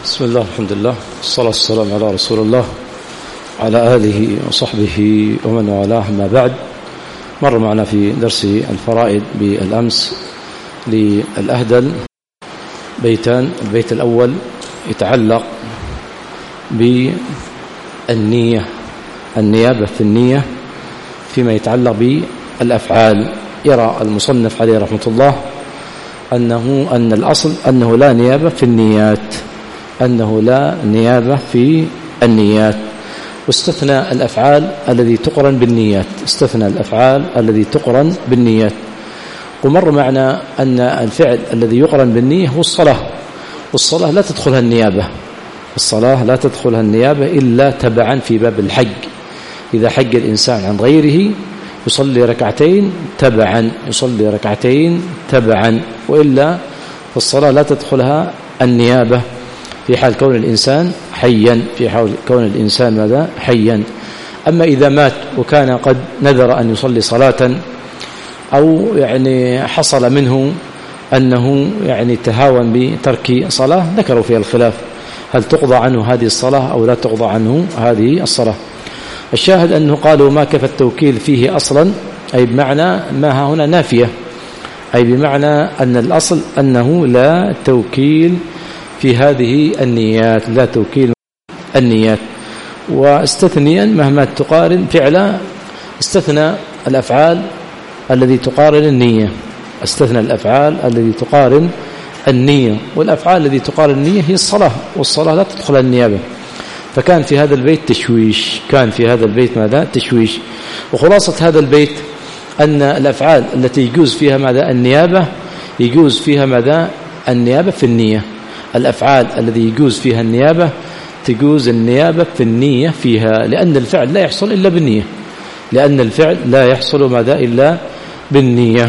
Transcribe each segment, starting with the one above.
بسم الله الحمد لله والصلاة والسلام على رسول الله على آله وصحبه ومن والاه. ما بعد، مر معنا في درس الفرائض بالأمس للأهدل بيتان. البيت الأول يتعلق بالنية، النيابة في النية فيما يتعلق بالأفعال. يرى المصنف عليه رحمة الله أن الأصل أنه لا نيابة في النيات، أنه لا نيابة في النيات، واستثنى الأفعال الذي تقرن بالنيات، استثنى الأفعال الذي تقرن بالنيات. ومر معنا أن الفعل الذي يقرن بالنية هو الصلاة، والصلاة لا تدخلها النيابة، الصلاة لا تدخلها النيابة إلا تبعا في باب الحج. إذا حج الإنسان عن غيره يصلي ركعتين تبعا، يصلي ركعتين تبعا، وإلا فالصلاة لا تدخلها النيابة في حال كون الإنسان حيا، في حال كون الإنسان ماذا؟ حيا. أما إذا مات وكان قد نذر أن يصلي صلاة، أو يعني حصل منه أنه يعني تهاون بترك صلاة، ذكروا فيها الخلاف، هل تقضى عنه هذه الصلاة أو لا تقضى عنه هذه الصلاة. الشاهد أنه قالوا ما كفى التوكيل فيه أصلا، أي بمعنى ما هنا نافية، أي بمعنى أن الأصل أنه لا توكيل في هذه النيات، لا توكيل النيات. واستثنيا مهما تقارن فعلا، استثنى الأفعال الذي تقارن النية، استثنى الأفعال الذي تقارن النية، والأفعال التي تقارن النية هي الصلاة، والصلاة لا تدخل النيابة. فكان في هذا البيت تشويش، كان في هذا البيت ماذا؟ تشويش. وخلاصة هذا البيت أن الأفعال التي يجوز فيها ماذا؟ النيابة، يجوز فيها ماذا؟ النيابة في النية. الأفعال الذي يجوز فيها النيابة تجوز النيابة في النية فيها، لأن الفعل لا يحصل إلا بالنية، لأن الفعل لا يحصل ماذا؟ إلا بالنية.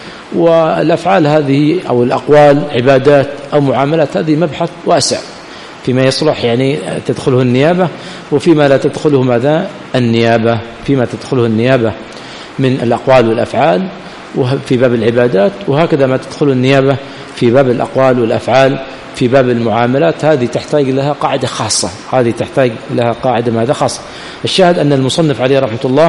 والأفعال هذه أو الأقوال عبادات أو معاملات، هذه مبحث واسع فيما يصلح يعني تدخله النيابة، وفيما لا تدخله ماذا؟ النيابة، فيما تدخله النيابة من الأقوال والأفعال وفي باب العبادات، وهكذا ما تدخل النيابة في باب الأقوال والأفعال في باب المعاملات. هذه تحتاج لها قاعدة خاصة، هذه تحتاج لها قاعدة ماذا؟ خاصة. الشاهد أن المصنف عليه رحمة الله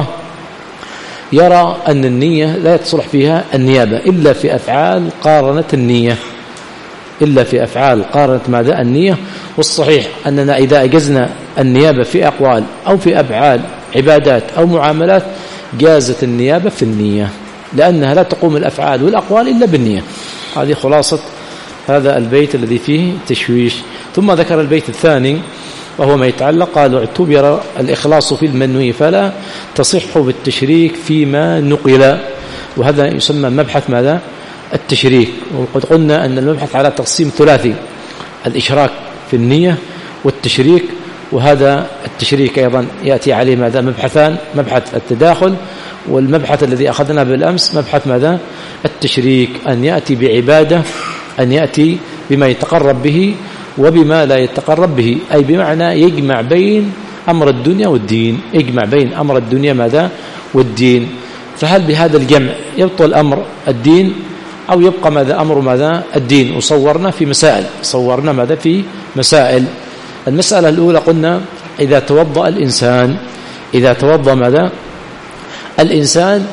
يرى أن النية لا تصلح فيها النيابة إلا في أفعال قارنت النية، إلا في أفعال قارنت ماذا؟ النية. والصحيح أننا إذا أجزنا النيابة في أقوال أو في أفعال عبادات أو معاملات جازت النيابة في النية، لأنها لا تقوم الأفعال والأقوال إلا بالنية. هذه خلاصة هذا البيت الذي فيه تشويش. ثم ذكر البيت الثاني وهو ما يتعلق، قالوا اعتبر الإخلاص في المنوي فلا تصح بالتشريك فيما نقل. وهذا يسمى مبحث ماذا؟ التشريك. وقد قلنا أن المبحث على تقسيم ثلاثي: الإشراك في النية والتشريك. وهذا التشريك أيضا يأتي عليه ماذا؟ مبحثان: مبحث التداخل، والمبحث الذي أخذنا بالأمس مبحث ماذا؟ التشريك، أن يأتي بعبادة، أن يأتي بما يتقرب به وبما لا يتقرب به، أي بمعنى يجمع بين أمر الدنيا والدين، يجمع بين أمر الدنيا ماذا؟ والدين. فهل بهذا الجمع يبطل أمر الدين أو يبقى ماذا؟ أمر ماذا؟ الدين. وصورنا في مسائل، صورنا ماذا؟ في مسائل. المسألة الأولى قلنا إذا توضأ الإنسان، إذا توضأ ماذا؟ الإنسان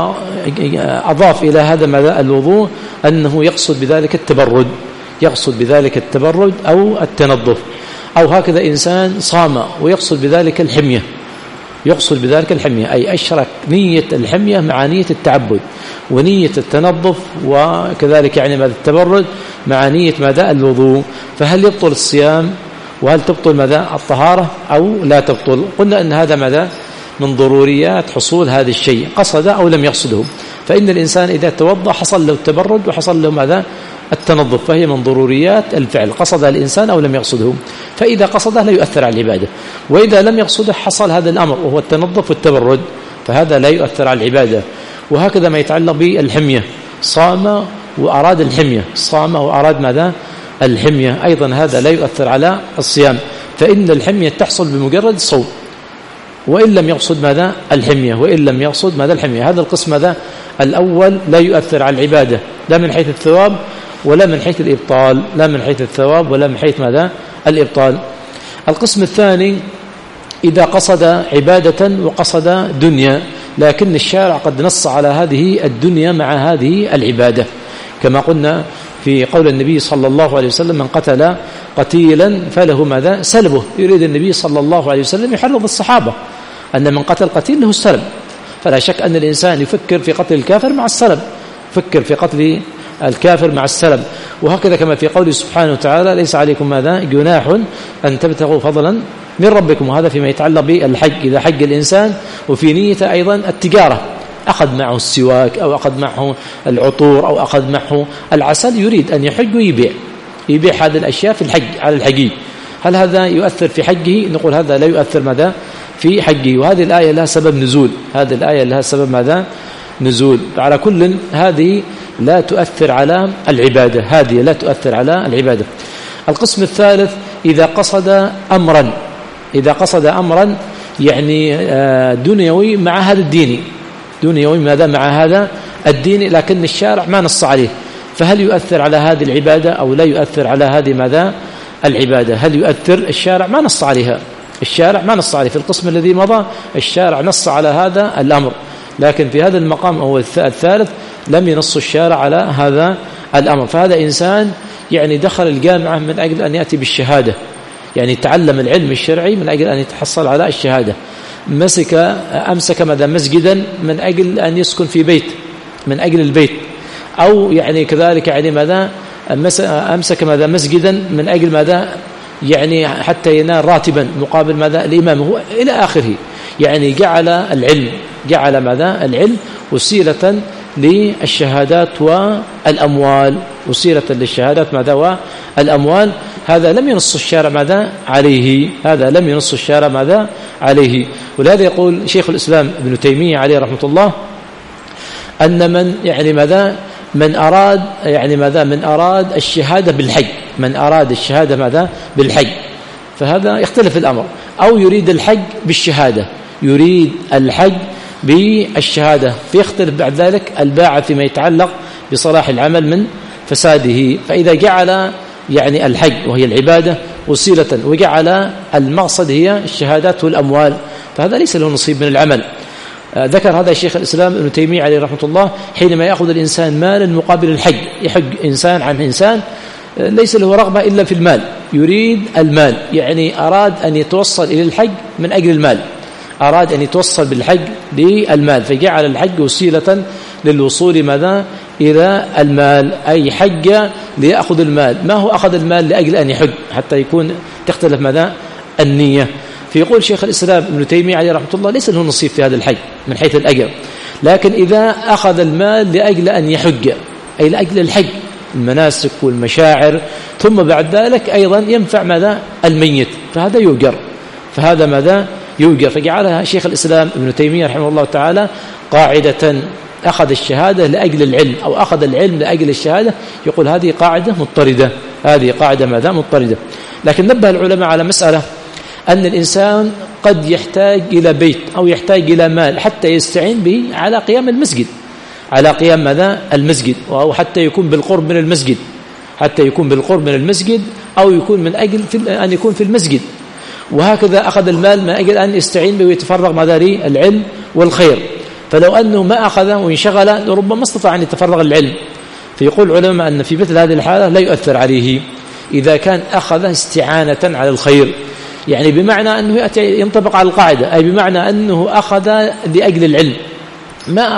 وأضاف إلى هذا ماذا؟ الوضوء، أنه يقصد بذلك التبرد، يقصد بذلك التبرد أو التنظف. أو هكذا إنسان صام ويقصد بذلك الحمية، يقصد بذلك الحمية، أي أشرك نية الحمية مع نية التعبد، ونية التنظف، وكذلك يعني ماذا؟ التبرد مع نية ماذا؟ الوضوء. فهل يبطل الصيام؟ وهل تبطل ماذا؟ الطهارة أو لا تبطل؟ قلنا أن هذا ماذا؟ من ضروريات حصول هذا الشيء، قصد أو لم يقصده. فإن الإنسان إذا توضأ حصل له التبرد وحصل له ماذا؟ التنظف، فهي من ضروريات الفعل، قصدها الإنسان أو لم يقصده. فإذا قصده لا يؤثر على العبادة، وإذا لم يقصده حصل هذا الأمر وهو التنظف والتبرد، فهذا لا يؤثر على العبادة. وهكذا ما يتعلق بالحمية، صام وأراد الحمية، صام وأراد ماذا؟ الحمية، أيضا هذا لا يؤثر على الصيام، فإن الحمية تحصل بمجرد الصوم، وإن لم يقصد ماذا؟ الحمية، وإن لم يقصد ماذا؟ الحمية. هذا القسم ماذا؟ الأول لا يؤثر على العبادة، لا من حيث الثواب ولا من حيث الإبطال، لا من حيث الثواب ولا من حيث ماذا؟ الإبطال. القسم الثاني إذا قصد عبادة وقصد دنيا، لكن الشارع قد نص على هذه الدنيا مع هذه العبادة، كما قلنا في قول النبي صلى الله عليه وسلم: من قتل قتيلا فله ماذا؟ سلبه. يريد النبي صلى الله عليه وسلم يحرض الصحابة أن من قتل قتيل له السلب، فلا شك أن الإنسان يفكر في قتل الكافر مع السلب، يفكر في قتل الكافر مع السلب. وهكذا كما في قوله سبحانه وتعالى: ليس عليكم ماذا؟ جناح أن تبتغوا فضلا من ربكم. وهذا فيما يتعلق بالحج، إذا حج الإنسان وفي نيته أيضا التجارة، أخذ معه السواك أو أخذ معه العطور أو أخذ معه العسل، يريد أن يحج ويبيع هذه الأشياء في الحج على الحجيج، هل هذا يؤثر في حجه؟ نقول هذا لا يؤثر ماذا؟ في حجه. وهذه الآية لها سبب نزول، هذه الآية لها سبب ماذا؟ نزول. على كل هذه لا تؤثر على العبادة، هذه لا تؤثر على العبادة. القسم الثالث إذا قصد أمرا يعني دنيوي مع هذا الديني، دنيوي ماذا؟ مع هذا الديني، لكن الشارع ما نص عليه، فهل يؤثر على هذه العبادة أو لا يؤثر على هذه ماذا؟ العبادة. هل يؤثر؟ الشارع ما نص عليها، الشارع ما نص عليه. في القسم الذي مضى الشارع نص على هذا الأمر، لكن في هذا المقام أو الثالث لم ينص الشارع على هذا الأمر. فهذا إنسان يعني دخل الجامعة من أجل أن يأتي بالشهادة، يعني تعلم العلم الشرعي من أجل أن يتحصل على الشهادة، أمسك ماذا؟ مسجدا من أجل أن يسكن في بيت، من أجل البيت، أو يعني كذلك يعني ماذا؟ أمسك ماذا؟ مسجدا من أجل ماذا؟ يعني حتى ينال راتبا مقابل ماذا؟ الإمام، هو إلى آخره. يعني جعل ماذا؟ العلم وسيلة للشهادات والأموال، وسيلة للشهادات ماذا؟ والأموال. هذا لم ينص الشارع ماذا؟ عليه، هذا لم ينص الشارع ماذا؟ عليه. ولهذا يقول شيخ الإسلام ابن تيمية عليه رحمة الله أن من يعني ماذا؟ من أراد الشهادة بالحج، من أراد الشهادة ماذا؟ بالحج، فهذا يختلف الأمر، أو يريد الحج بالشهادة، يريد الحج بالشهادة، فيختلف بعد ذلك الباعة فيما يتعلق بصلاح العمل من فساده. فإذا جعل يعني الحج وهي العبادة وسيلة، وجعل المقصد هي الشهادات والأموال، فهذا ليس له نصيب من العمل. ذكر هذا شيخ الإسلام ابن تيمية عليه رحمة الله حينما يأخذ الإنسان مالا مقابل الحج، يحج إنسان عن إنسان ليس له رغبة إلا في المال، يريد المال، يعني أراد أن يتوصل إلى الحج من أجل المال، أراد أن يتوصل بالحج للمال، فجعل الحج وسيلة للوصول ماذا؟ إلى المال، أي حج ليأخذ المال، ما هو أخذ المال لأجل أن يحج، حتى يكون تختلف ماذا؟ النية. فيقول شيخ الإسلام ابن تيمية عليه رحمة الله ليس له نصيب في هذا الحج من حيث الأجر، لكن إذا أخذ المال لأجل أن يحج، أي لأجل الحج، المناسك والمشاعر، ثم بعد ذلك أيضا ينفع ماذا؟ الميت، فهذا يؤجر، فهذا ماذا؟ يؤجر. فجعلها شيخ الإسلام ابن تيمية رحمه الله تعالى قاعدة: أخذ الشهادة لأجل العلم أو أخذ العلم لأجل الشهادة، يقول هذه قاعدة مضطردة، هذه قاعدة ماذا؟ مضطردة. لكن نبه العلماء على مسألة، أن الإنسان قد يحتاج إلى بيت أو يحتاج إلى مال حتى يستعين به على قيام المسجد، على قيام ماذا؟ المسجد، أو حتى يكون بالقرب من المسجد، حتى يكون بالقرب من المسجد، أو يكون من أجل أن يكون في المسجد. وهكذا أخذ المال من أجل أن يستعين به ويتفرغ ماذا؟ للعلم والخير. فلو أنه ما أخذ وانشغل ربما استطاع أن يتفرغ للعلم. فيقول العلماء أن في مثل هذه الحالة لا يؤثر عليه إذا كان أخذ استعانة على الخير، يعني بمعنى أنه ينطبق على القاعدة، أي بمعنى أنه أخذ لأجل العلم، ما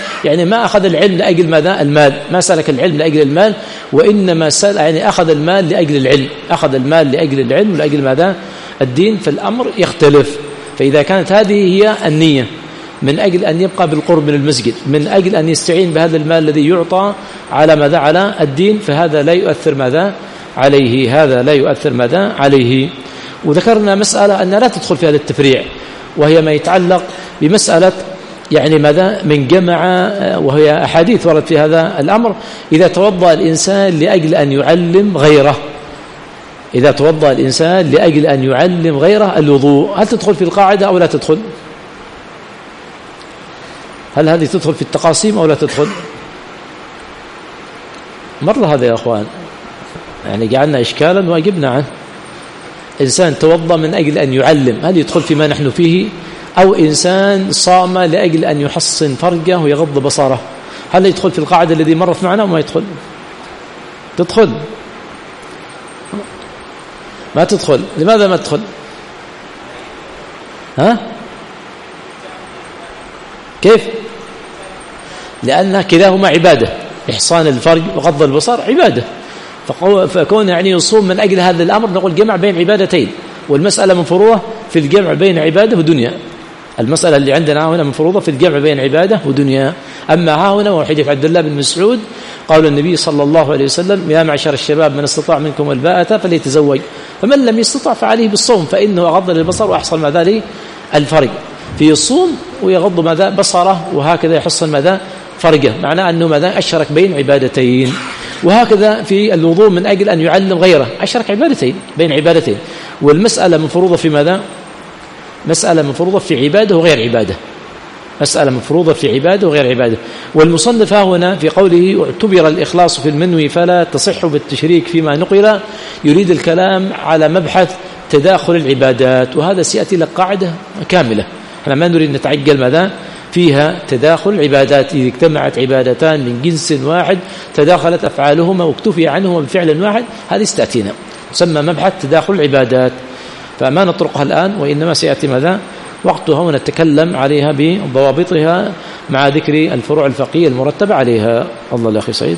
أخذ العلم لأجل ماذا؟ المال، ما سلك العلم لأجل المال، وإنما يعني أخذ المال لأجل العلم، أخذ المال لأجل العلم ولأجل ماذا؟ الدين، فالأمر يختلف. فإذا كانت هذه هي النية من أجل أن يبقى بالقرب من المسجد، من أجل أن يستعين بهذا المال الذي يعطى على ماذا؟ على الدين، فهذا لا يؤثر ماذا؟ عليه، هذا لا يؤثر ماذا؟ عليه. وذكرنا مسألة أن لا تدخل في هذا التفريع، وهي ما يتعلق بمسألة يعني ماذا؟ من جمع، وهي أحاديث ورد في هذا الأمر، إذا توضأ الإنسان لأجل أن يعلم غيره، إذا توضأ الإنسان لأجل أن يعلم غيره الوضوء، هل تدخل في القاعدة أو لا تدخل؟ هل هذه تدخل في التقاسيم أو لا تدخل؟ مر هذا يا أخوان، يعني جعلنا إشكالا وأجبنا عنه. إنسان توضأ من أجل أن يعلم، هل يدخل فيما نحن فيه؟ أو إنسان صام لأجل أن يحصن فرجه ويغض بصره، هل يدخل في القاعدة الذي مرت معنا أو ما يدخل؟ تدخل؟ ما تدخل. لماذا ما تدخل؟ ها؟ كيف؟ لأن كلاهما عبادة، إحصان الفرج وغض البصر عبادة، فكون يعني يصوم من أجل هذا الأمر نقول جمع بين عبادتين، والمسألة مفروضة في الجمع بين عبادة ودنيا. المسألة اللي عندنا هنا مفروضة في الجمع بين عبادة ودنيا. أما ها هنا وحديث عبد الله بن مسعود قال النبي صلى الله عليه وسلم: يا معشر الشباب من استطاع منكم الباءة فليتزوج، فمن لم يستطع فعليه بالصوم فإنه أغض للبصر وأحصل مع ذلك الفرج. في الصوم ويغض ماذا بصره، وهكذا يحصل ماذا فرجه، معناه أنه ماذا أشرك بين عبادتين. وهكذا في الوضوء من أجل أن يعلم غيره أشرك عبادتين بين عبادتين، والمسألة مفروضة في ماذا؟ مسألة مفروضة في عبادة وغير عبادة، مسألة مفروضة في عبادة وغير عبادة. والمصنف هنا في قوله: اعتبر الإخلاص في المنوي فلا تصح بالتشريك فيما نقل، يريد الكلام على مبحث تداخل العبادات، وهذا سيأتي لك قاعدة كاملة. احنا ما نريد نتعجل ماذا فيها تداخل العبادات، إذا اجتمعت عبادتان من جنس واحد تداخلت أفعالهما واكتفي عنهما بفعل واحد، هذه ستأتينا تسمى مبحث تداخل العبادات، فما نطرقها الآن، وإنما سيأتي ماذا وقتها ونتكلم عليها بضوابطها مع ذكر الفروع الفقهية المرتبة عليها. الله الأخي سعيد.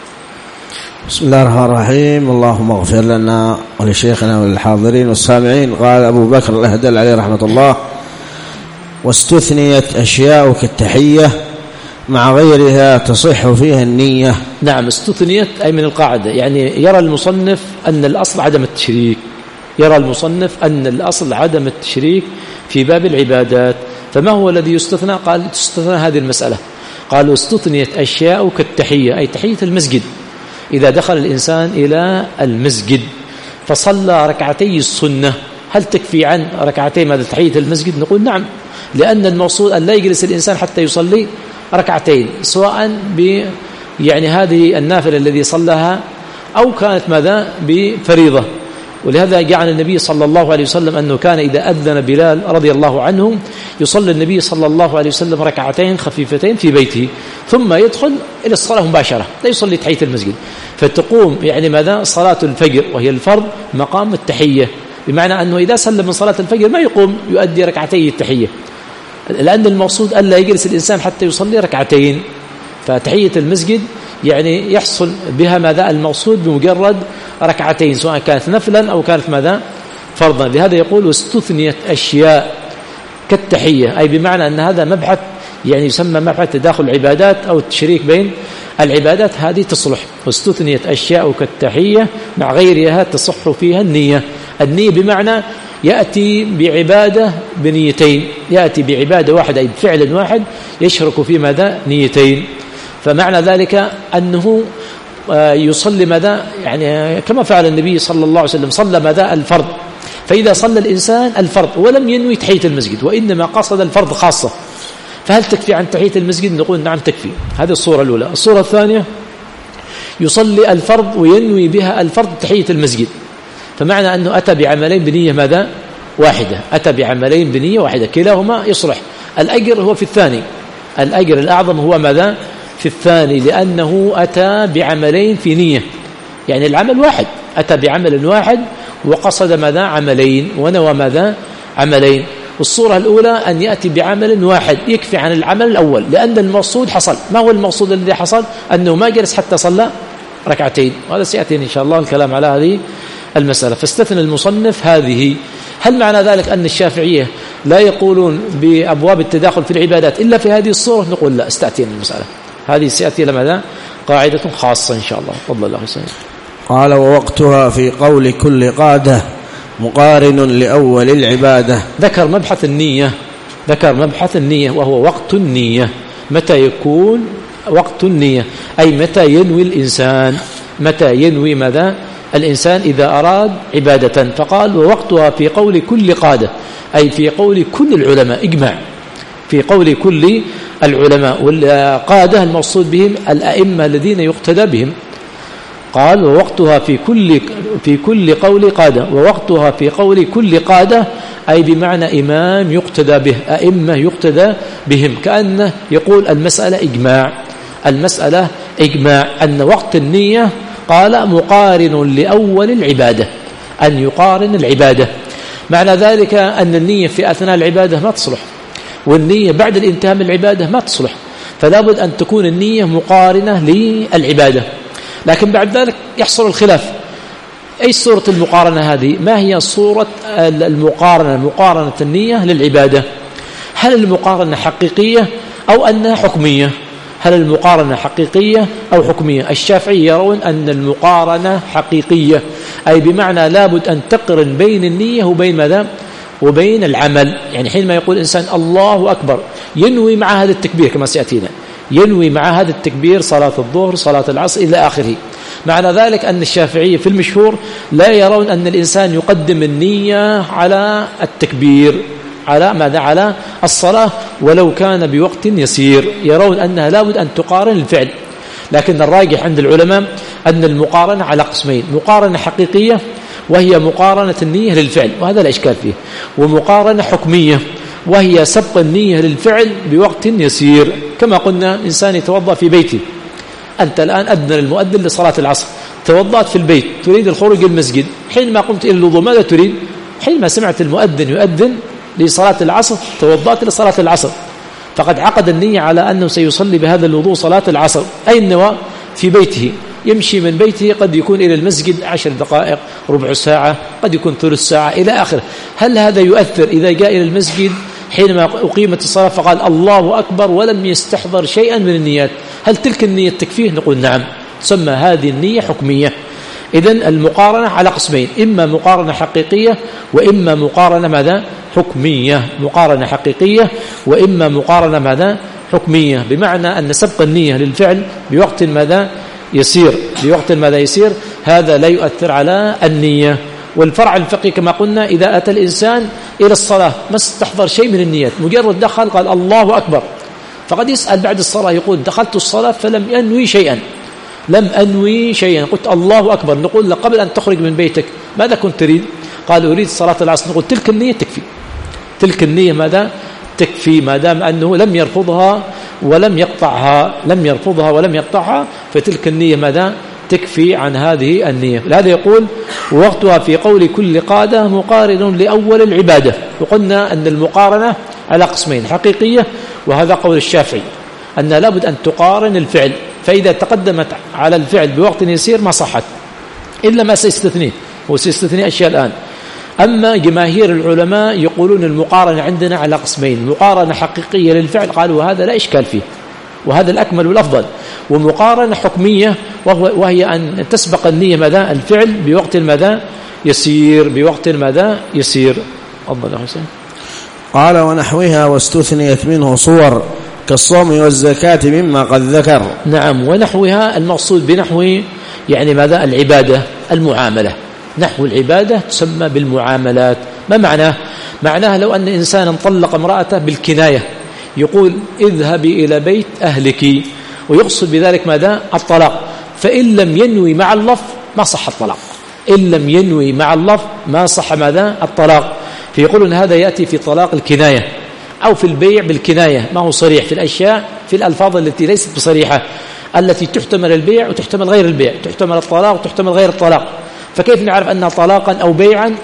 بسم الله الرحمن الرحيم. اللهم اغفر لنا ولشيخنا وللحاضرين والسامعين. قال أبو بكر الأهدل عليه رحمة الله: واستثنيت أشياء كالتحية مع غيرها تصح فيها النية. نعم، استثنيت أي من القاعدة، يعني يرى المصنف أن الأصل عدم التشريك، يرى المصنف أن الأصل عدم التشريك في باب العبادات، فما هو الذي يستثنى؟ قال تستثنى هذه المسألة. قالوا استثنيت أشياء كالتحية، أي تحية المسجد، إذا دخل الإنسان إلى المسجد فصلى ركعتي السنة، هل تكفي عن ركعتي ماذا تحية المسجد؟ نقول نعم، لأن المقصود أن لا يجلس الإنسان حتى يصلي ركعتين، سواء يعني هذه النافلة الذي صلىها أو كانت ماذا بفريضة. ولهذا جعل النبي صلى الله عليه وسلم أنه كان إذا أذن بلال رضي الله عنه يصلي النبي صلى الله عليه وسلم ركعتين خفيفتين في بيته، ثم يدخل إلى الصلاة مباشرة، لا يصلي تحية المسجد، فتقوم يعني ماذا صلاة الفجر وهي الفرض مقام التحية، بمعنى أنه إذا سلم من صلاة الفجر ما يقوم يؤدي ركعتي التحية، لأن المقصود ألا يجلس الإنسان حتى يصلي ركعتين. فتحية المسجد يعني يحصل بها ماذا المقصود بمجرد ركعتين، سواء كانت نفلا أو كانت ماذا فرضا. لهذا يقول واستثنيت أشياء كالتحية، أي بمعنى أن هذا مبحث يعني يسمى مبحث تداخل العبادات أو التشريك بين العبادات، هذه تصلح. واستثنيت أشياء كالتحية مع غيرها تصح فيها النية. النية بمعنى يأتي بعبادة بنيتين، يأتي بعبادة واحدة أي بفعل واحد يشرك في ماذا نيتين، فمعنى ذلك أنه يصلي ماذا يعني كما فعل النبي صلى الله عليه وسلم، صلى ماذا الفرض، فإذا صلى الإنسان الفرض ولم ينوي تحية المسجد وإنما قصد الفرض خاصة، فهل تكفي عن تحية المسجد؟ نقول نعم تكفي. هذه الصورة الأولى. الصورة الثانية يصلي الفرض وينوي بها الفرض تحية المسجد، فمعنى أنه أتى بعملين بنية ماذا واحدة، أتى بعملين بنية واحدة كلاهما يصلح. الأجر هو في الثاني، الأجر الأعظم هو ماذا في الثاني، لأنه أتى بعملين في نية، يعني العمل واحد، أتى بعمل واحد وقصد ماذا عملين ونوى ماذا عملين. والصورة الأولى أن يأتي بعمل واحد يكفي عن العمل الأول، لأن المقصود حصل. ما هو المقصود الذي حصل؟ أنه ما جلس حتى صلى ركعتين، وهذا سيأتي إن شاء الله الكلام على هذه المسألة. فاستثنى المصنف هذه. هل معنى ذلك أن الشافعية لا يقولون بأبواب التداخل في العبادات إلا في هذه الصورة؟ نقول لا، استأتينا المسألة هذه سيأتي لماذا قاعدة خاصة إن شاء الله. تفضل الله حسين. قال ووقتها في قول كل قادة مقارن لأول العبادة. ذكر مبحث النية، ذكر مبحث النية وهو وقت النية. متى يكون وقت النية؟ أي متى ينوي الإنسان، متى ينوي ماذا الإنسان إذا أراد عبادة. فقال ووقتها في قول كل قادة، أي في قول كل العلماء، إجماع في قول كل العلماء، والقادة المقصود بهم الأئمة الذين يقتدى بهم. قال ووقتها في كل في كل قول قادة، ووقتها في قول كل قادة أي بمعنى إمام يقتدى به، أئمة يقتدى بهم، كأنه يقول المسألة إجماع أن وقت النية قال مقارن لأول العبادة، أن يقارن العبادة. معنى ذلك أن النية في أثناء العبادة ما تصلح، والنية بعد الانتهاء من العبادة ما تصلح، فلا بد أن تكون النية مقارنة للعبادة. لكن بعد ذلك يحصل الخلاف، أي صورة المقارنة هذه؟ ما هي صورة مقارنة النية للعبادة؟ هل المقارنة حقيقية أو أنها حكمية؟ هل المقارنة حقيقية أو حكمية؟ الشافعي يرون أن المقارنة حقيقية، أي بمعنى لابد أن تقرن بين النية وبين ماذا؟ وبين العمل. يعني حينما يقول إنسان الله أكبر ينوي مع هذا التكبير كما سيأتينا، ينوي مع هذا التكبير صلاة الظهر صلاة العصر إلى آخره. معنى ذلك أن الشافعية في المشهور لا يرون أن الإنسان يقدم النية على التكبير، على ماذا؟ على الصلاة ولو كان بوقت يسير، يرون أنها لابد أن تقارن الفعل. لكن الراجح عند العلماء أن المقارنة على قسمين: مقارنة حقيقية وهي مقارنة النية للفعل وهذا لا إشكال فيه، ومقارنة حكمية وهي سبق النية للفعل بوقت يسير. كما قلنا إنسان يتوضأ في بيته، أنت الآن أذن المؤذن لصلاة العصر، توضأت في البيت تريد الخروج المسجد، حينما قمت إلى الوضوء ماذا تريد؟ حينما سمعت المؤذن يؤذن لصلاة العصر توضأت لصلاة العصر، فقد عقد النية على أنه سيصلي بهذا الوضوء صلاة العصر. أين نوى؟ في بيته، يمشي من بيته قد يكون إلى المسجد 10 دقائق، ربع ساعة، قد يكون ثلث ساعة إلى آخره. هل هذا يؤثر إذا جاء إلى المسجد حينما أقيمت الصلاة فقال الله أكبر ولم يستحضر شيئا من النيات؟ هل تلك النية تكفيه؟ نقول نعم، تسمى هذه النية حكمية. إذن المقارنة على قسمين: إما مقارنة حقيقية وإما مقارنة ماذا؟ حكمية. مقارنة حقيقية وإما مقارنة ماذا؟ حكمية، بمعنى أن سبق النية للفعل بوقت ماذا؟ يسير، بوقت ماذا؟ يسير، هذا لا يؤثر على النية. والفرع الفقهي كما قلنا إذا أتى الإنسان إلى الصلاة ما استحضر شيء من النيات، مجرد دخل قال الله أكبر، فقد يسأل بعد الصلاة يقول دخلت الصلاة فلم أنوي شيئا، لم أنوي شيئا، قلت الله أكبر، نقول له قبل أن تخرج من بيتك ماذا كنت تريد؟ قال أريد صلاة العصر، نقول تلك النية تكفي، تلك النية ماذا؟ تكفي، ما دام أنه لم يرفضها ولم يقطعها، لم يرفضها ولم يقطعها، فتلك النية ماذا؟ تكفي عن هذه النية. لهذا يقول وقتها في قول كل قادة مقارن لأول العبادة. وقلنا أن المقارنة على قسمين: حقيقية، وهذا قول الشافعي أن لابد أن تقارن الفعل، فإذا تقدمت على الفعل بوقت يسير ما صحت إلا ما سيستثنيه، وسيستثني أشياء الآن. أما جماهير العلماء يقولون المقارنة عندنا على قسمين: مقارنة حقيقية للفعل قالوا وهذا لا إشكال فيه وهذا الأكمل والأفضل، ومقارنة حكمية وهي أن تسبق النية ماذا؟ الفعل بوقت ماذا؟ يسير، بوقت ماذا؟ يسير. أفضل حسين. قال ونحوها واستثنيت منه صور كالصوم والزكاة مما قد ذكر. نعم، ونحوها المقصود بنحو يعني ماذا؟ العبادة، المعاملة. نحو العبادة تسمى بالمعاملات. ما معناه؟ معناه لو أن إنسانا طلق امرأته بالكناية يقول اذهبي إلى بيت أهلك، ويقصد بذلك ماذا؟ الطلاق، فإن لم ينوي مع اللفظ ما صح الطلاق، إن لم ينوي مع اللفظ ما صح ماذا؟ الطلاق. فيقولون هذا يأتي في طلاق الكناية أو في البيع بالكناية، ما هو صريح في الأشياء، في الألفاظ التي ليست بصريحة، التي تحتمل البيع وتحتمل غير البيع، تحتمل الطلاق وتحتمل غير الطلاق. فكيف نعرف أنها طلاقا أو بيعا؟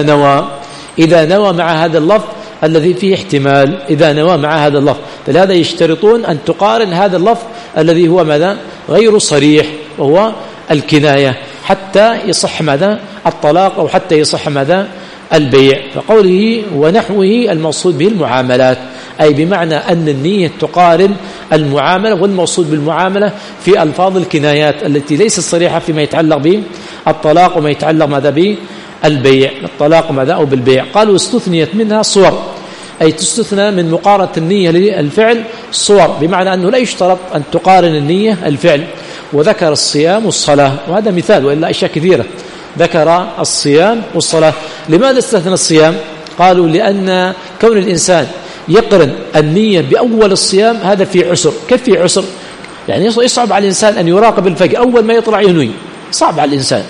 إذا نوى مع هذا اللفظ الذي فيه احتمال، إذا نوى مع هذا اللفظ. فلهذا يشترطون أن تقارن هذا اللفظ الذي هو ماذا؟ غير صريح وهو الكناية، حتى يصح ماذا؟ الطلاق، أو حتى يصح ماذا؟ البيع. فقوله ونحوه المقصود به المعاملات، أي بمعنى أن النية تقارن المعاملة، والمقصود بالمعاملة في ألفاظ الكنايات التي ليست صريحة فيما يتعلق به الطلاق وما يتعلق ماذا به البيع، الطلاق ماذا أو بالبيع. قالوا استثنيت منها صور، أي تستثنى من مقارنة النية للفعل صور، بمعنى أنه لا يشترط أن تقارن النية الفعل. وذكر الصيام والصلاة، وهذا مثال وإلا أشياء كثيرة، ذكر الصيام والصلاة. لماذا استثنى الصيام؟ قالوا لأن كون الإنسان يقرن النية بأول الصيام هذا في عسر. كيف في عسر؟ يعني يصعب على الإنسان أن يراقب الفجر أول ما يطلع ينوي، صعب على الإنسان.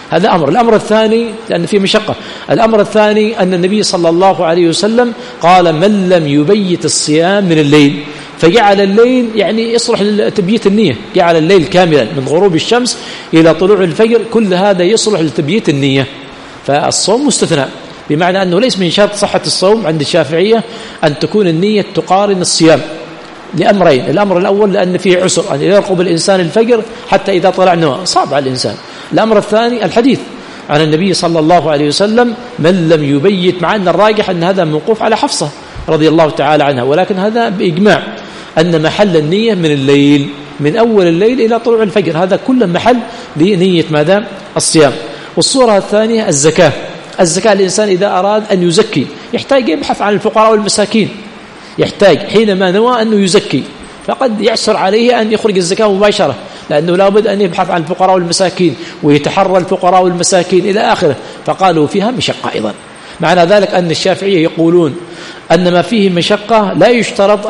هذا أمر. الأمر الثاني لأن فيه مشقة. الأمر الثاني أن النبي صلى الله عليه وسلم قال من لم يبيت الصيام من الليل، فجعل الليل يعني يصلح لتبييت النية، جعل الليل كاملا من غروب الشمس إلى طلوع الفجر، كل هذا يصلح لتبييت النية. فالصوم مستثنى، بمعنى أنه ليس من شرط صحة الصوم عند الشافعية أن تكون النية تقارن الصيام لأمرين. الأمر الأول لأن فيه عسر أن يرقب الإنسان الفجر حتى إذا طلع النهار، صعب على الإنسان. الأمر الثاني الحديث عن النبي صلى الله عليه وسلم من لم يبيت، مع أن الراجح أن هذا موقوف على حفصة رضي الله تعالى عنها، ولكن هذا بإجماع أن محل النية من الليل، من أول الليل إلى طلوع الفجر، هذا كله محل لنية ماذا؟ الصيام. والصورة الثانية الزكاة. الزكاة الإنسان إذا أراد أن يزكي يحتاج يبحث عن الفقراء والمساكين، يحتاج حينما نوى أنه يزكي فقد يعسر عليه أن يخرج الزكاة مباشرة، لأنه لابد أن يبحث عن الفقراء والمساكين ويتحرى الفقراء والمساكين إلى آخره، فقالوا فيها مشقة أيضا. معنى ذلك أن الشافعية يقولون أن ما فيه مشقة لا يشترط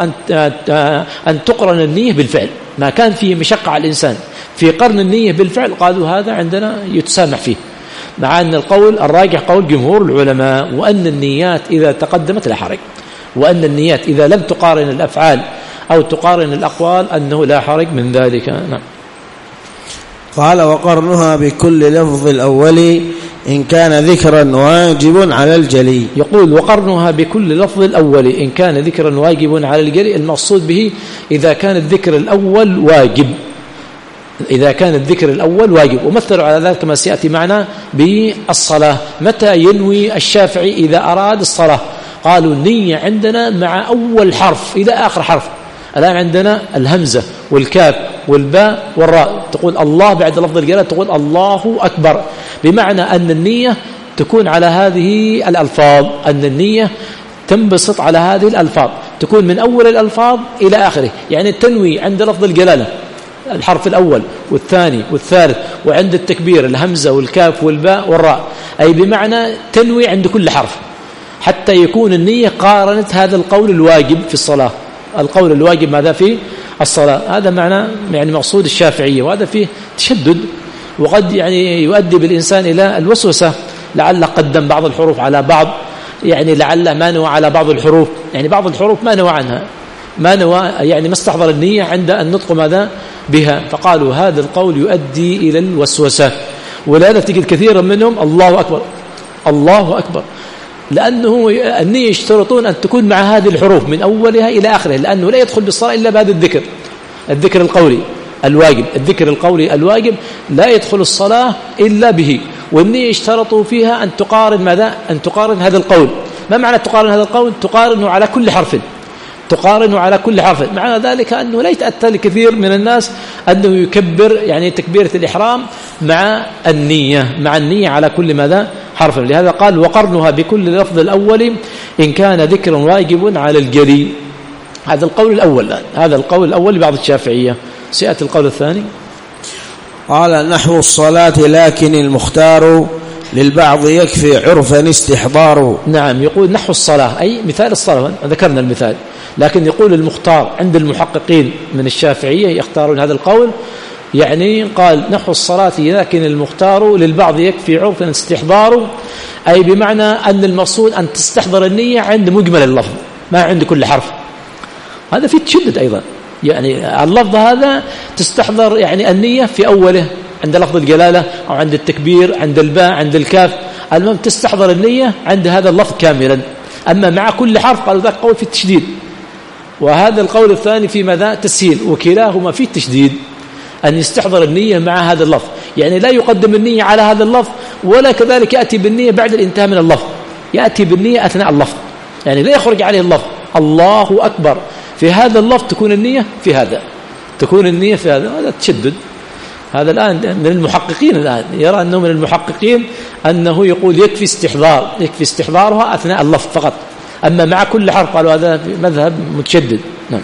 أن تقرن النية بالفعل. ما كان فيه مشقة على الإنسان في قرن النية بالفعل قالوا هذا عندنا يتسامح فيه، مع أن القول الراجح قول جمهور العلماء، وأن النيات إذا تقدمت لا حرج، وأن النيات إذا لم تقارن الأفعال أو تقارن الأقوال أنه لا حرج من ذلك. نعم. قال وقرنها بكل لفظ الأول إن كان ذكرا واجب على الجلي. يقول وقرنها بكل لفظ الأول إن كان ذكرا واجب على الجلي، المقصود به إذا كان الذكر الأول واجب، إذا كان الذكر الأول واجب. ومثلوا على ذلك كما سيأتي معنا بالصلاة. متى ينوي الشافعي إذا أراد الصلاة؟ قالوا النية عندنا مع أول حرف إلى آخر حرف. الآن عندنا الهمزة والكاف والباء والراء، تقول الله بعد لفظ الجلالة تقول الله أكبر، بمعنى أن النية تكون على هذه الألفاظ، أن النية تنبسط على هذه الألفاظ، تكون من أول الألفاظ إلى آخره. يعني التنوي عند لفظ الجلالة الحرف الأول والثاني والثالث، وعند التكبير الهمزة والكاف والباء والراء، أي بمعنى تنوي عند كل حرف حتى يكون النية قارنت هذا القول الواجب في الصلاة. القول الواجب ماذا في الصلاة؟ هذا معنى يعني مقصود الشافعية، وهذا فيه تشدد، وقد يعني يؤدي بالإنسان إلى الوسوسة، لعل قدم بعض الحروف على بعض، يعني لعل ما نوى على بعض الحروف، يعني بعض الحروف ما نوى عنها، ما نوى يعني ما استحضر النية عند النطق ماذا بها، فقالوا هذا القول يؤدي إلى الوسوسة. ولهذا تجد كثيرا منهم الله أكبر الله أكبر، لأنه النية يشترطون أن تكون مع هذه الحروف من أولها إلى آخره، لأنه لا يدخل بالصلاة إلا بهذا الذكر، الذكر القولي الواجب، الذكر القولي الواجب لا يدخل الصلاة إلا به. والنية يشترطوا فيها أن تقارن ماذا؟ أن تقارن هذا القول. ما معنى تقارن هذا القول؟ تقارنه على كل حرف، تقارنه على كل حرف. معنى ذلك أنه لا يتأتى لكثير من الناس أنه يكبر يعني تكبيرة الإحرام مع النية على كل ماذا حرف. لهذا قال وقرنها بكل لفظ الأول إن كان ذكر واجب على الجلي. هذا القول الأول، هذا القول الأول لبعض الشافعية. سيأتي القول الثاني. قال نحو الصلاة لكن المختار للبعض يكفي عرفا استحضار. نعم، يقول نحو الصلاة أي مثال الصلاة، ذكرنا المثال، لكن يقول المختار عند المحققين من الشافعية يختارون هذا القول، يعني قال نحو الصلاة لكن المختار للبعض يكفي عرفا استحضار، أي بمعنى أن المقصود أن تستحضر النية عند مجمل اللفظ ما عند كل حرف. هذا فيه تشدد أيضا، يعني اللفظ هذا تستحضر يعني النية في أوله عند لفظ الجلالة أو عند التكبير عند الباء عند الكاف، المهم تستحضر النية عند هذا اللفظ كاملا. أما مع كل حرف قالوا ذاك قول في التشديد، وهذا القول الثاني في ماذا تسهيل، وكلاهما في التشديد أن يستحضر النية مع هذا اللفظ، يعني لا يقدم النية على هذا اللفظ ولا كذلك يأتي بالنية بعد الانتهاء من اللفظ، يأتي بالنية أثناء اللفظ، يعني لا يخرج عليه اللفظ الله أكبر في هذا اللفظ تكون النية في هذا، تكون النية في هذا. هذا تشدد. هذا الآن من المحققين، الآن يرى أنه من المحققين أنه يقول يكفي استحضارها أثناء اللفظ فقط، أما مع كل حرف قالوا هذا مذهب متشدد. نعم.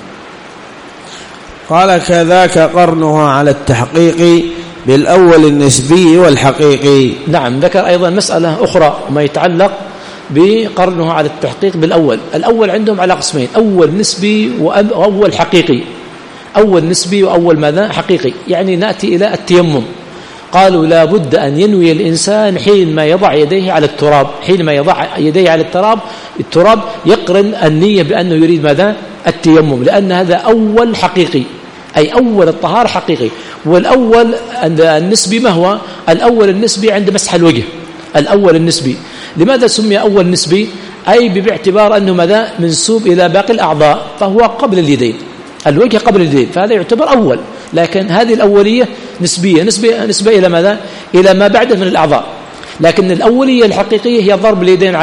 قال كذاك قرنها على التحقيق بالأول النسبي والحقيقي. نعم، ذكر أيضا مسألة أخرى ما يتعلق بقرنها على التحقيق بالأول. الأول عندهم على قسمين، أول نسبي وأول حقيقي. أول نسبي وأول ماذا حقيقي، يعني نأتي إلى التيمم. قالوا لا بد أن ينوي الإنسان حينما يضع يديه على التراب، حينما يضع يديه على التراب يقرن النية بأنه يريد ماذا؟ التيمم، لأن هذا أول حقيقي، أي أول الطهارة حقيقي. والأول النسبي ما هو؟ الأول النسبي عند مسح الوجه، الأول النسبي. لماذا سمي أول نسبي؟ أي باعتبار أنه ماذا؟ منسوب إلى باقي الأعضاء، فهو قبل اليدين، الوجه قبل اليدين، فهذا يعتبر أول. لكن هذه الأولية نسبية، نسبة إلى ماذا؟ إلى ما بعده من الأعضاء. لكن الأولية الحقيقية هي ضرب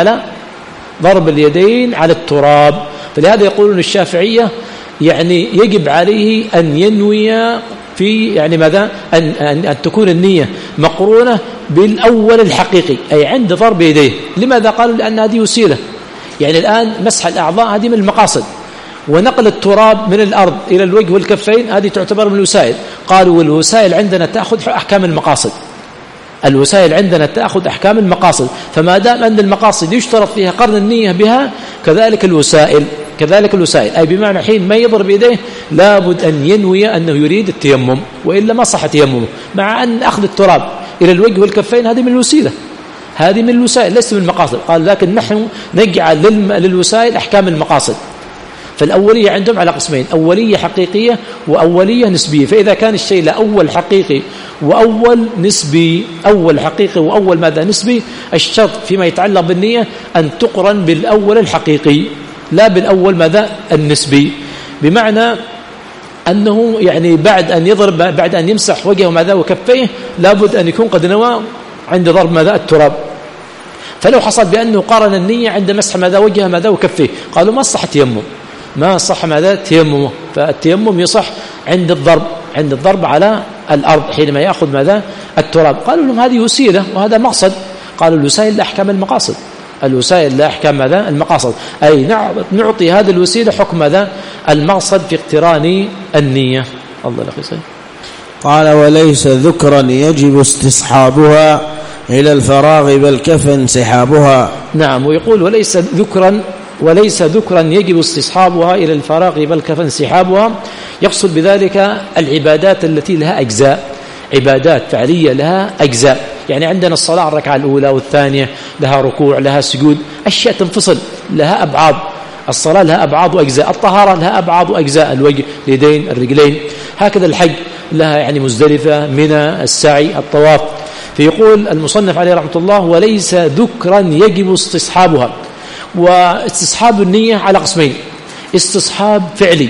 اليدين على التراب. فلهذا يقولون الشافعية يعني يجب عليه أن ينوي في يعني ماذا؟ أن تكون النية مقرونة بالأول الحقيقي، أي عند ضرب يديه. لماذا قالوا؟ لأن هذه وسيلة، يعني الآن مسح الأعضاء هذه من المقاصد، ونقل التراب من الأرض إلى الوجه والكفين هذه تعتبر من الوسائل. قالوا والوسائل عندنا تأخذ أحكام المقاصد، الوسائل عندنا تأخذ أحكام المقاصد، فما دام أن المقاصد يشترط فيها قرن النية بها كذلك الوسائل، أي بمعنى حين ما يضرب يديه لابد أن ينوي أنه يريد التيمم، وإلا ما صح تيممه، مع أن أخذ التراب إلى الوجه والكفين هذه من الوسيلة، هذه من الوسائل ليس من المقاصد. قال لكن نحن نجعل للوسائل أحكام المقاصد. فالأولية عندهم على قسمين، أولية حقيقية وأولية نسبية. فإذا كان الشيء لا أول حقيقي وأول نسبي، أول حقيقي وأول ماذا؟ نسبي، الشرط فيما يتعلق بالنية أن تقرن بالأول الحقيقي لا بالأول ماذا؟ النسبي. بمعنى أنه يعني بعد أن يضرب، بعد أن يمسح وجهه ماذا وكفيه لابد أن يكون قد نوى عند ضرب ماذا؟ التراب. فلو حصل بأنه قارن النية عند مسح ماذا؟ وجهه ماذا وكفيه، قالوا ما صح تيمم، ما صح ماذا؟ تيممه. فالتيمم يصح عند الضرب على الأرض حينما يأخذ ماذا؟ التراب. قالوا لهم هذه وسيلة وهذا مقصد. قالوا الوسائل لا أحكام المقاصد، الوسائل لا أحكام ماذا؟ المقاصد، أي نعطي هذه الوسيلة حكم ماذا؟ المقصد في اقتران النية. الله لك صحيح. قال وليس ذكرا يجب استصحابها إلى الفراغ بل كفى انسحابها. نعم، ويقول وليس ذكرا يجب استصحابها إلى الفراغ بل كفى انسحابها. يقصد بذلك العبادات التي لها أجزاء، عبادات فعلية لها أجزاء. يعني عندنا الصلاة الركعة الأولى والثانية لها ركوع لها سجود، أشياء تنفصل لها أبعاد، الصلاة لها أبعاد وأجزاء، الطهارة لها أبعاد وأجزاء، الوجه اليدين الرجلين، هكذا الحج لها يعني مزدلفة منى السعي الطواف. فيقول المصنف عليه رحمة الله وليس ذكرا يجب استصحابها. واستصحاب النية على قسمين، استصحاب فعلي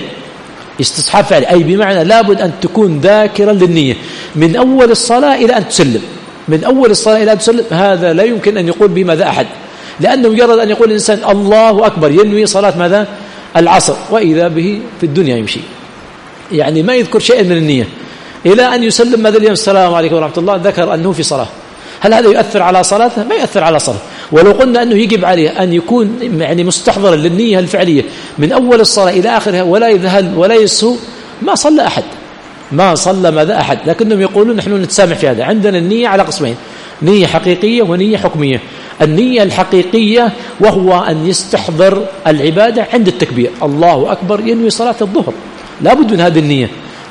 أي بمعنى لابد أن تكون ذاكرا للنية من أول الصلاة إلى أن تسلم، هذا لا يمكن أن يقول به ماذا أحد، لأنه مجرد أن يقول الإنسان الله أكبر ينوي صلاة ماذا؟ العصر، وإذا به في الدنيا يمشي، يعني ما يذكر شيئا من النية إلى أن يسلم ماذا اليوم السلام عليكم ورحمة الله، ذكر أنه في صلاة. هل هذا يؤثر على صلاته؟ ما يؤثر على صلاته. ولو قلنا أنه يجب عليه أن يكون يعني مستحضرا للنية الفعلية من أول الصلاة إلى آخرها ولا يذهل ولا يسهو، ما صلى ماذا أحد. لكنهم يقولون نحن نتسامح في هذا. عندنا النية على قسمين، نية حقيقية ونية حكمية. النية الحقيقية وهو أن يستحضر العبادة عند التكبير، الله أكبر ينوي صلاة الظهر، لابد من هذه النية.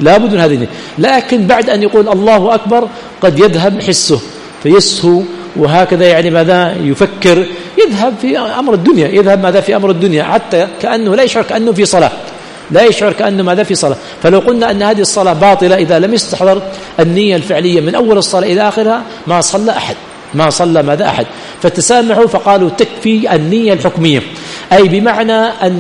لكن بعد أن يقول الله أكبر قد يذهب حسه فيسهو، وهكذا يعني ماذا؟ يفكر، يذهب في أمر الدنيا، حتى كأنه لا يشعر كأنه في صلاة، ماذا في صلاة. فلو قلنا أن هذه الصلاة باطلة إذا لم يستحضر النية الفعلية من أول الصلاة إلى آخرها ما صلى ماذا أحد. فتسامحوا فقالوا تكفي النية الحكمية، أي بمعنى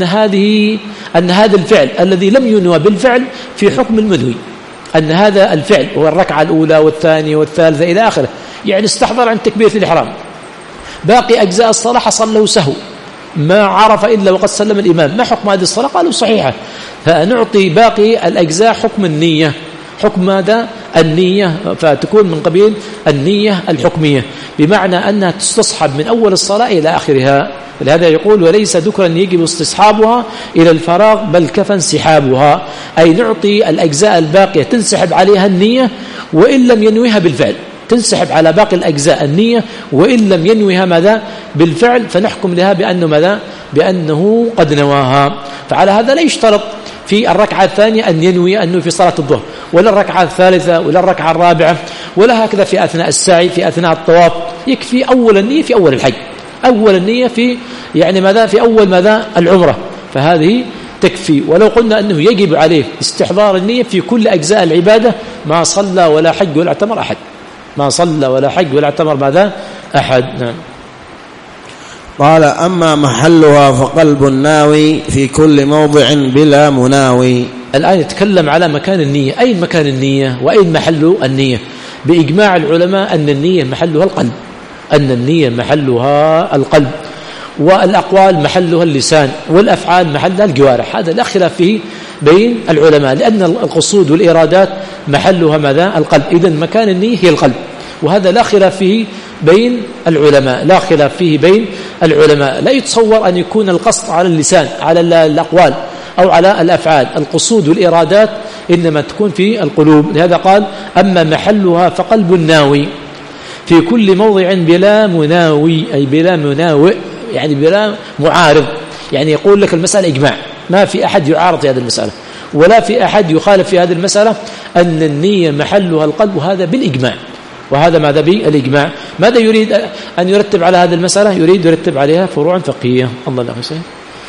أن هذا الفعل الذي لم ينوى بالفعل في حكم المنوي، أن هذا الفعل هو الركعة الأولى والثانية والثالثة إلى آخره، يعني استحضر عن تكبيرة الإحرام، باقي أجزاء الصلاة حصل له سهو، ما عرف إلا وقد سلم الإمام، ما حكم هذه الصلاة؟ قالوا صحيحة. فنعطي باقي الأجزاء حكم النية، حكم ماذا؟ النية، فتكون من قبيل النية الحكمية، بمعنى أنها تستصحب من أول الصلاة إلى آخرها. لهذا يقول وليس ذكرا يجب استصحابها إلى الفراغ بل كفى انسحابها، أي نعطي الأجزاء الباقية تنسحب عليها النية وإن لم ينويها بالفعل، تنسحب على باقي الأجزاء النية، وإن لم ينويها ماذا بالفعل فنحكم لها بأنه ماذا بأنه قد نواها. فعلى هذا لا يشترط في الركعة الثانية أن ينوي أنه في صلاة الظهر، ولا الركعة الثالثة، ولا الركعة الرابعة، ولا هكذا في أثناء السعي، في أثناء الطواف. يكفي أول النية في أول الحج، أول النية في يعني ماذا في أول ماذا العمرة، فهذه تكفي. ولو قلنا أنه يجب عليه استحضار النية في كل أجزاء العبادة ما صلى ولا حج ولا اعتمر أحد، ما صلى ولا حج ولا اعتمر ماذا أحد. نعم. قال أما محلها فقلب الناوي في كل موضع بلا مناوي. الآن يتكلم على مكان النية، أين مكان النية وأين محل النية؟ بإجماع العلماء أن النية محلها القلب، أن النية محلها القلب، والأقوال محلها اللسان، والأفعال محلها الجوارح. هذا لا خلاف فيه بين العلماء، لأن القصود والإرادات محلها ماذا القلب. إذن مكان النية هي القلب، وهذا لا خلاف فيه بين العلماء، لا خلاف فيه بين العلماء. لا يتصور أن يكون القصد على اللسان، على الأقوال أو على الأفعال. القصود والإرادات إنما تكون في القلوب. لهذا قال أما محلها فقلب الناوي في كل موضع بلا مناوي، أي بلا مناوئ، يعني بلا معارض. يعني يقول لك المسألة إجماع، ما في أحد يعارض في هذه المسألة، ولا في أحد يخالف في هذه المسألة، أن النية محلها القلب، وهذا بالإجماع. وهذا ماذا بالإجماع. ماذا يريد أن يرتب على هذه المسألة؟ يريد يرتب عليها فروع فقهية. الله لا يسلم.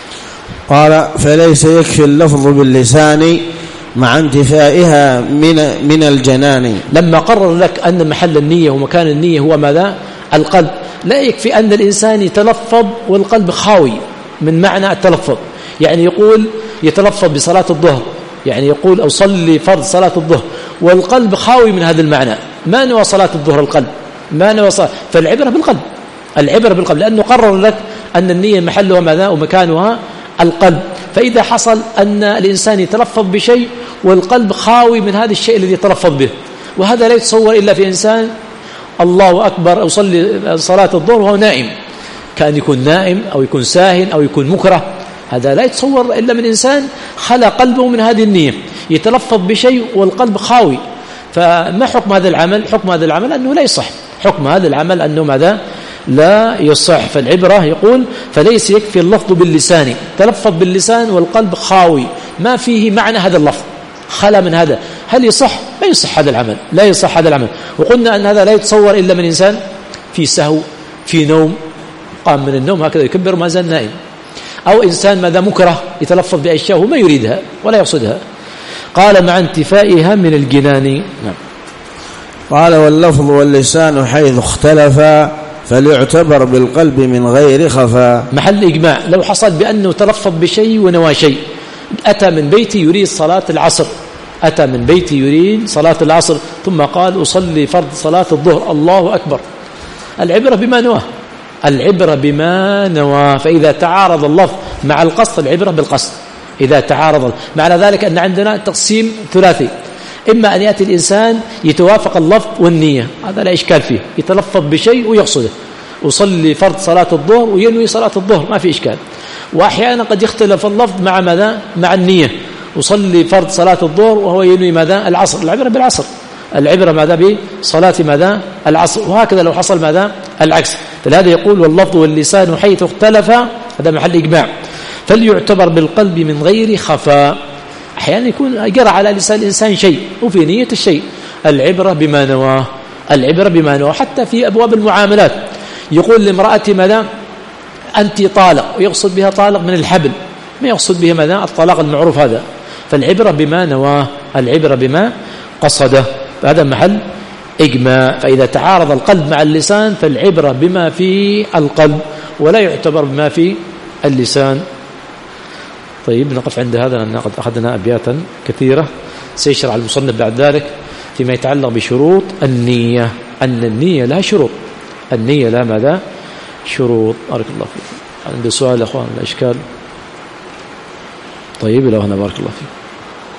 قال فليس يكفي اللفظ باللسان مع انتفائها من الجنان. لما قرر لك أن محل النية ومكان النية هو ماذا القلب، لا يكفي أن الإنسان يتلفظ والقلب خاوي من معنى التلفظ. يعني يقول يتلفظ بصلاة الظهر، يعني يقول أصلي فرض صلاة الظهر، والقلب خاوي من هذا المعنى، ما نوى صلاة الظهر القلب، ما نوى صلاة. فالعبرة بالقلب، العبرة بالقلب، لأنه قرر لك أن النية محلها ماذا ومكانها القلب. فإذا حصل أن الإنسان يتلفظ بشيء والقلب خاوي من هذا الشيء الذي يتلفظ به، وهذا لا يتصور إلا في إنسان الله أكبر أصلي صلاة الظهر وهو نائم، كان يكون نائم أو يكون ساهن أو يكون مكره، هذا لا يتصور إلا من إنسان خلى قلبه من هذه النية، يتلفظ بشيء والقلب خاوي. فما حكم هذا العمل؟ حكم هذا العمل أنه لا يصح، حكم هذا العمل أنه ماذا لا يصح. فالعبرة يقول فليس يكفي اللفظ باللسان، تلفظ باللسان والقلب خاوي ما فيه معنى هذا اللفظ، خلا من هذا، هل يصح؟ لا يصح هذا العمل، لا يصح هذا العمل. وقلنا أن هذا لا يتصور إلا من إنسان في سهو، في نوم، قام من النوم هكذا يكبر ما زال نائم، أو إنسان ماذا مكره يتلفظ بأشياء وما يريدها ولا يقصدها. قال مع انتفائها من الجنان. نعم. قال واللفظ واللسان حيث اختلفا فليعتبر بالقلب من غير خفا. محل إجماع. لو حصل بأنه تلفظ بشيء ونوى شيء، أتى من بيتي يريد صلاة العصر، أتى من بيتي يريد صلاة العصر ثم قال أصلي فرض صلاة الظهر، الله أكبر. العبرة بما نواه، العبرة بما نواه. فإذا تعارض اللفظ مع القصد العبرة بالقصد، إذا تعارض. معنى ذلك أن عندنا تقسيم ثلاثي، إما أن يأتي الإنسان يتوافق اللفظ والنية، هذا لا إشكال فيه، يتلفظ بشيء ويقصده، أصلي فرض صلاة الظهر وينوي صلاة الظهر ما في إشكال. وأحيانا قد يختلف اللفظ مع ماذا؟ مع النية، أصلي فرض صلاة الظهر وهو ينوي ماذا؟ العصر. العبرة بالعصر، العبرة ماذا؟ بصلاة ماذا؟ العصر. وهكذا لو حصل ماذا؟ العكس. فلهذا يقول واللفظ واللسان حيث اختلف، هذا محل إجماع، فليعتبر بالقلب من غير خفاء. أحيانا يكون جرى على لسان الإنسان شيء وفي نية الشيء، العبرة بما نواه، العبرة بما نواه. حتى في أبواب المعاملات يقول لامرأتي ماذا؟ أنت طالق، ويقصد بها طالق من الحبل، ما يقصد بها ماذا؟ الطلاق المعروف هذا. فالعبرة بما نواه، العبرة بما قصده، هذا محل إجماع. فإذا تعارض القلب مع اللسان فالعبرة بما في القلب ولا يعتبر بما في اللسان. طيب نقف عند هذا لأن قد أخذنا أبياتا كثيرة. سيشرع المصنف بعد ذلك فيما يتعلق بشروط النية، أن النية لها شروط، النية لها ماذا؟ شروط. بارك الله فيكم. عند سؤال يا أخوان الأشكال؟ طيب إلى هنا بارك الله فيكم.